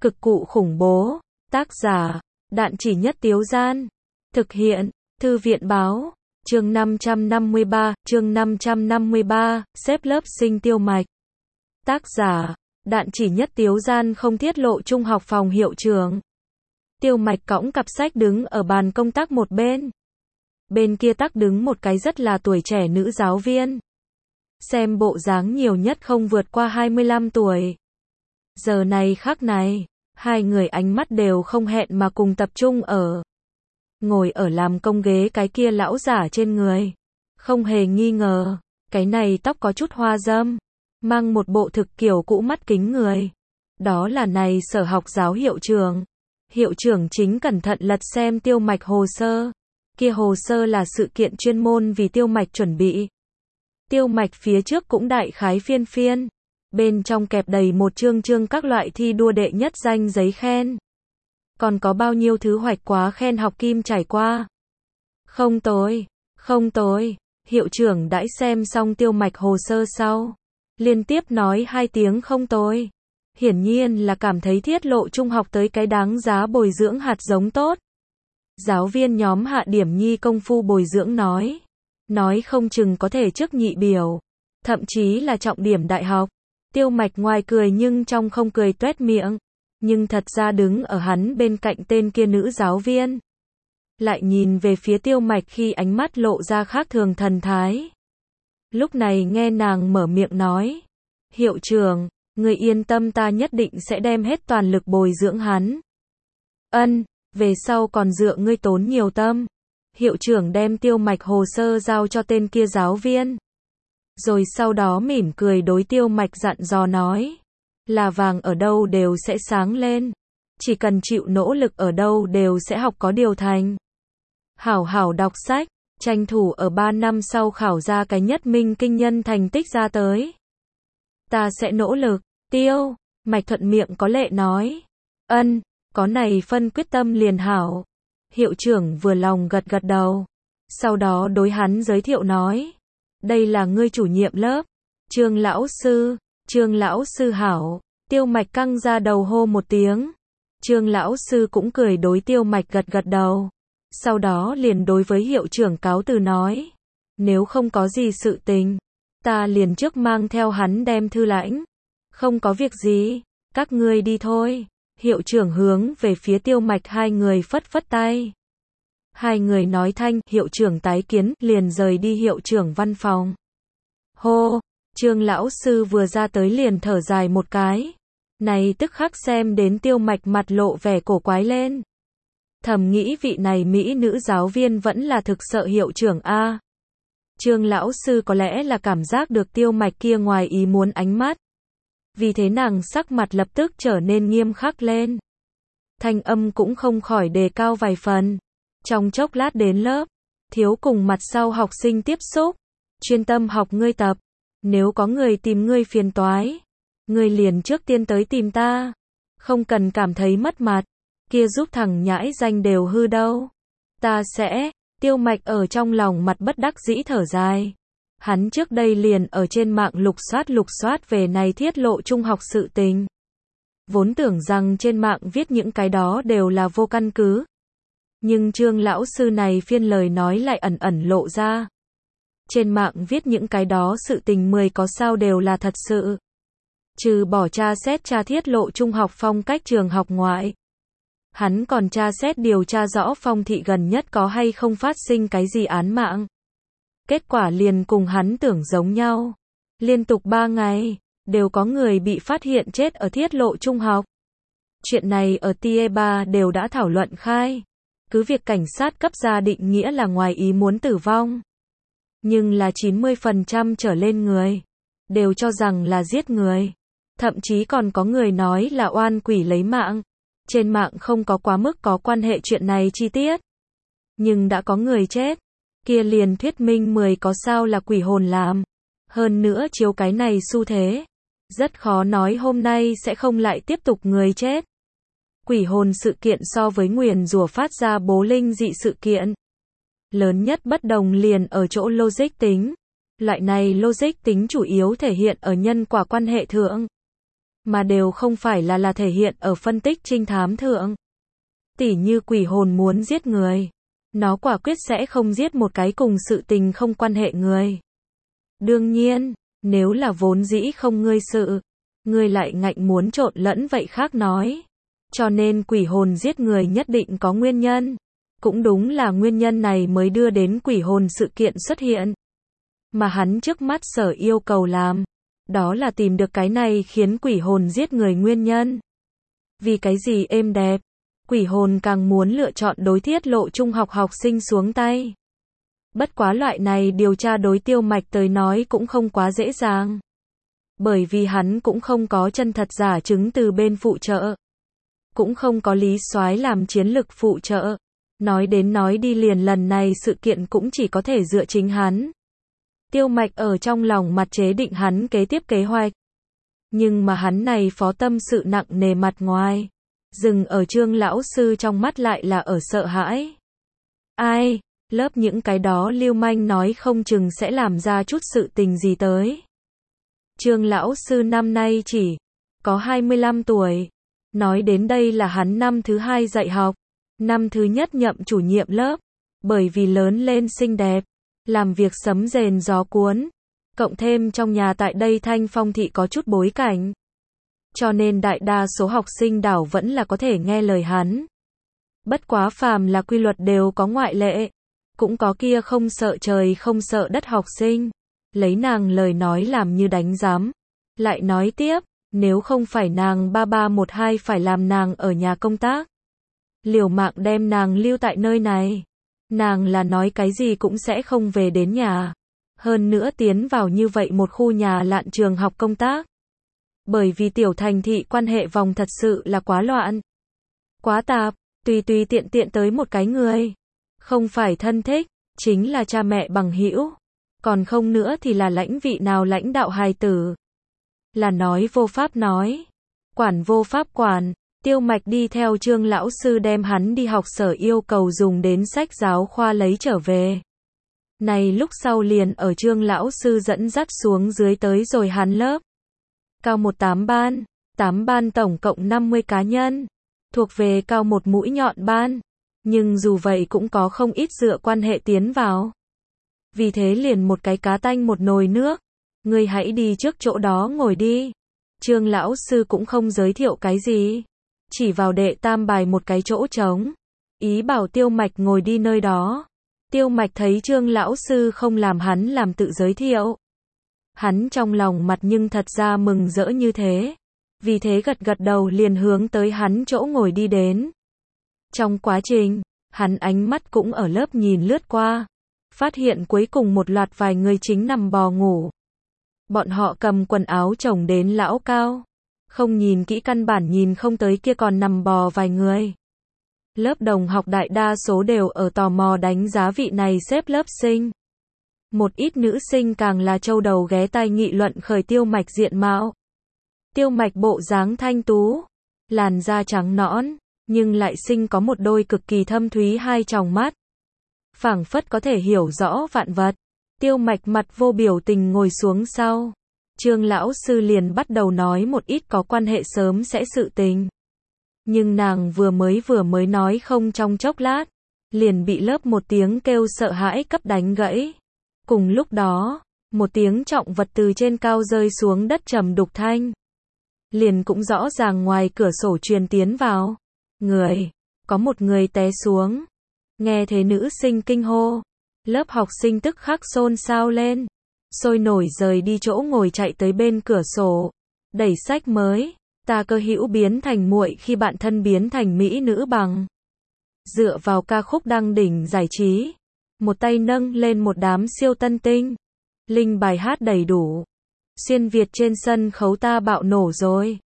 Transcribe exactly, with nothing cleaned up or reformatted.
Cực cụ khủng bố. Tác giả, Đạn Chỉ Nhất Tiếu Gian. Thực hiện, Thư viện Báo. Chương năm trăm năm mươi ba, chương năm trăm năm mươi ba, xếp lớp sinh tiêu mạch. Tác giả, Đạn Chỉ Nhất Tiếu Gian không tiết lộ trung học phòng hiệu trưởng. Tiêu mạch cõng cặp sách đứng ở bàn công tác một bên. Bên kia tắc đứng một cái rất là tuổi trẻ nữ giáo viên. Xem bộ dáng nhiều nhất không vượt qua hai mươi lăm tuổi. Giờ này khắc này, hai người ánh mắt đều không hẹn mà cùng tập trung ở ngồi ở làm công ghế cái kia lão giả trên người. Không hề nghi ngờ, cái này tóc có chút hoa râm, mang một bộ thực kiểu cũ mắt kính người. Đó là này sở học giáo hiệu trưởng. Hiệu trưởng chính cẩn thận lật xem tiêu mạch hồ sơ. Kia hồ sơ là sự kiện chuyên môn vì tiêu mạch chuẩn bị. Tiêu mạch phía trước cũng đại khái phiên phiên. Bên trong kẹp đầy một chương chương các loại thi đua đệ nhất danh giấy khen. Còn có bao nhiêu thứ hoạch quá khen học kim trải qua. Không tồi, không tồi. Hiệu trưởng đãi xem xong tiêu mạch hồ sơ sau. Liên tiếp nói hai tiếng không tồi. Hiển nhiên là cảm thấy thiết lộ trung học tới cái đáng giá bồi dưỡng hạt giống tốt. Giáo viên nhóm hạ điểm nhi công phu bồi dưỡng nói. Nói không chừng có thể trước nhị biểu. Thậm chí là trọng điểm đại học. Tiêu mạch ngoài cười nhưng trong không cười tuét miệng. Nhưng thật ra đứng ở hắn bên cạnh tên kia nữ giáo viên. Lại nhìn về phía tiêu mạch khi ánh mắt lộ ra khác thường thần thái. Lúc này nghe nàng mở miệng nói. Hiệu trưởng, người yên tâm, ta nhất định sẽ đem hết toàn lực bồi dưỡng hắn. Ân, về sau còn dựa ngươi tốn nhiều tâm. Hiệu trưởng đem tiêu mạch hồ sơ giao cho tên kia giáo viên. Rồi sau đó mỉm cười đối tiêu mạch dặn dò nói. Là vàng ở đâu đều sẽ sáng lên. Chỉ cần chịu nỗ lực ở đâu đều sẽ học có điều thành. Hảo hảo đọc sách, tranh thủ ở ba năm sau khảo ra cái nhất minh kinh nhân thành tích ra tới. Ta sẽ nỗ lực. Tiêu mạch thuận miệng có lệ nói. Ân, có này phân quyết tâm liền hảo. Hiệu trưởng vừa lòng gật gật đầu. Sau đó đối hắn giới thiệu nói. Đây là ngươi chủ nhiệm lớp. Trương lão sư. Trương lão sư hảo. Tiêu mạch căng ra đầu hô một tiếng. Trương lão sư cũng cười đối tiêu mạch gật gật đầu. Sau đó liền đối với hiệu trưởng cáo từ nói. Nếu không có gì sự tình, ta liền trước mang theo hắn đem thư lãnh. Không có việc gì, các ngươi đi thôi. Hiệu trưởng hướng về phía tiêu mạch hai người phất phất tay. Hai người nói thanh, hiệu trưởng tái kiến, liền rời đi hiệu trưởng văn phòng. Hô, Trương lão sư vừa ra tới liền thở dài một cái. Này tức khắc xem đến tiêu mạch mặt lộ vẻ cổ quái lên. Thầm nghĩ vị này mỹ nữ giáo viên vẫn là thực sợ hiệu trưởng a. Trương lão sư có lẽ là cảm giác được tiêu mạch kia ngoài ý muốn ánh mắt. Vì thế nàng sắc mặt lập tức trở nên nghiêm khắc lên. Thanh âm cũng không khỏi đề cao vài phần. Trong chốc lát đến lớp, thiếu cùng mặt sau học sinh tiếp xúc. Chuyên tâm học ngươi tập. Nếu có người tìm ngươi phiền toái, ngươi liền trước tiên tới tìm ta. Không cần cảm thấy mất mặt. Kia giúp thằng nhãi danh đều hư đâu. Ta sẽ, tiêu mạch ở trong lòng mặt bất đắc dĩ thở dài. Hắn trước đây liền ở trên mạng lục soát lục soát về này thiết lộ trung học sự tình. Vốn tưởng rằng trên mạng viết những cái đó đều là vô căn cứ. Nhưng Trương lão sư này phiên lời nói lại ẩn ẩn lộ ra. Trên mạng viết những cái đó sự tình mười có sao đều là thật sự. Trừ bỏ tra xét tra thiết lộ trung học phong cách trường học ngoại. Hắn còn tra xét điều tra rõ phong thị gần nhất có hay không phát sinh cái gì án mạng. Kết quả liền cùng hắn tưởng giống nhau. Liên tục ba ngày, đều có người bị phát hiện chết ở thiết lộ trung học. Chuyện này ở Tier ba đều đã thảo luận khai. Cứ việc cảnh sát cấp ra định nghĩa là ngoài ý muốn tử vong. Nhưng là chín mươi phần trăm trở lên người. Đều cho rằng là giết người. Thậm chí còn có người nói là oan quỷ lấy mạng. Trên mạng không có quá mức có quan hệ chuyện này chi tiết. Nhưng đã có người chết. Kia liền thuyết minh mười có sao là quỷ hồn làm. Hơn nữa chiếu cái này xu thế. Rất khó nói hôm nay sẽ không lại tiếp tục người chết. Quỷ hồn sự kiện so với nguyền rủa phát ra bố linh dị sự kiện. Lớn nhất bất đồng liền ở chỗ logic tính. Loại này logic tính chủ yếu thể hiện ở nhân quả quan hệ thượng. mà đều không phải là là thể hiện ở phân tích trinh thám thượng. Tỉ như quỷ hồn muốn giết người, nó quả quyết sẽ không giết một cái cùng sự tình không quan hệ người. Đương nhiên, nếu là vốn dĩ không ngươi sự, ngươi lại ngạnh muốn trộn lẫn vậy khác nói. Cho nên quỷ hồn giết người nhất định có nguyên nhân. Cũng đúng là nguyên nhân này mới đưa đến quỷ hồn sự kiện xuất hiện. Mà hắn trước mắt sở yêu cầu làm, đó là tìm được cái này khiến quỷ hồn giết người nguyên nhân. Vì cái gì êm đẹp, quỷ hồn càng muốn lựa chọn đối tiết lộ trung học học sinh xuống tay. Bất quá loại này điều tra đối Tiêu Mạch tới nói cũng không quá dễ dàng. Bởi vì hắn cũng không có chân thật giả chứng từ bên phụ trợ. Cũng không có Lý Soái làm chiến lực phụ trợ. Nói đến nói đi liền lần này sự kiện cũng chỉ có thể dựa chính hắn. Tiêu Mạch ở trong lòng mặt chế định hắn kế tiếp kế hoạch. Nhưng mà hắn này phó tâm sự nặng nề mặt ngoài. Dừng ở Trương lão sư trong mắt lại là ở sợ hãi. Ai, lớp những cái đó lưu manh nói không chừng sẽ làm ra chút sự tình gì tới. Trương lão sư năm nay chỉ có hai mươi lăm tuổi. Nói đến đây là hắn năm thứ hai dạy học. Năm thứ nhất nhậm chủ nhiệm lớp. Bởi vì lớn lên xinh đẹp, làm việc sấm rền gió cuốn. Cộng thêm trong nhà tại đây Thanh Phong thị có chút bối cảnh. Cho nên đại đa số học sinh đảo vẫn là có thể nghe lời hắn. Bất quá phàm là quy luật đều có ngoại lệ. Cũng có kia không sợ trời không sợ đất học sinh. Lấy nàng lời nói làm như đánh giám. Lại nói tiếp, nếu không phải nàng ba ba một hai phải làm nàng ở nhà công tác. Liều mạng đem nàng lưu tại nơi này. Nàng là nói cái gì cũng sẽ không về đến nhà. Hơn nữa tiến vào như vậy một khu nhà lạn trường học công tác. Bởi vì tiểu thành thị quan hệ vòng thật sự là quá loạn. Quá tạp, tùy tùy tiện tiện tới một cái người. Không phải thân thích, chính là cha mẹ bằng hữu. Còn không nữa thì là lãnh vị nào lãnh đạo hài tử. Là nói vô pháp nói. Quản vô pháp quản. Tiêu Mạch đi theo Trương lão sư đem hắn đi học sở yêu cầu dùng đến sách giáo khoa lấy trở về. Này lúc sau liền ở Trương lão sư dẫn dắt xuống dưới tới rồi hắn lớp. Cao một tám ban, tám ban tổng cộng năm mươi cá nhân, thuộc về cao một mũi nhọn ban, nhưng dù vậy cũng có không ít dựa quan hệ tiến vào. Vì thế liền một cái cá tanh một nồi nước, ngươi hãy đi trước chỗ đó ngồi đi. Trương lão sư cũng không giới thiệu cái gì, chỉ vào đệ tam bài một cái chỗ trống, ý bảo Tiêu Mạch ngồi đi nơi đó. Tiêu Mạch thấy Trương lão sư không làm hắn làm tự giới thiệu. Hắn trong lòng mặt nhưng thật ra mừng rỡ như thế. Vì thế gật gật đầu liền hướng tới hắn chỗ ngồi đi đến. Trong quá trình, hắn ánh mắt cũng ở lớp nhìn lướt qua. Phát hiện cuối cùng một loạt vài người chính nằm bò ngủ. Bọn họ cầm quần áo chồng đến lão cao. Không nhìn kỹ căn bản nhìn không tới kia còn nằm bò vài người. Lớp đồng học đại đa số đều ở tò mò đánh giá vị này xếp lớp sinh. Một ít nữ sinh càng là châu đầu ghé tai nghị luận khởi Tiêu Mạch diện mạo. Tiêu Mạch bộ dáng thanh tú, làn da trắng nõn, nhưng lại sinh có một đôi cực kỳ thâm thúy hai tròng mắt. Phảng phất có thể hiểu rõ vạn vật. Tiêu Mạch mặt vô biểu tình ngồi xuống sau. Trương lão sư liền bắt đầu nói một ít có quan hệ sớm sẽ sự tình. Nhưng nàng vừa mới vừa mới nói không trong chốc lát, liền bị lớp một tiếng kêu sợ hãi cấp đánh gãy. Cùng lúc đó, một tiếng trọng vật từ trên cao rơi xuống đất trầm đục thanh. Liền cũng rõ ràng ngoài cửa sổ truyền tiến vào. Người, có một người té xuống. Nghe thế nữ sinh kinh hô. Lớp học sinh tức khắc xôn xao lên. Sôi nổi rời đi chỗ ngồi chạy tới bên cửa sổ. Đẩy sách mới. Ta cơ hữu biến thành muội khi bạn thân biến thành mỹ nữ bằng. Dựa vào ca khúc đăng đỉnh giải trí. Một tay nâng lên một đám siêu tân tinh. Linh bài hát đầy đủ. Xuyên Việt trên sân khấu ta bạo nổ rồi.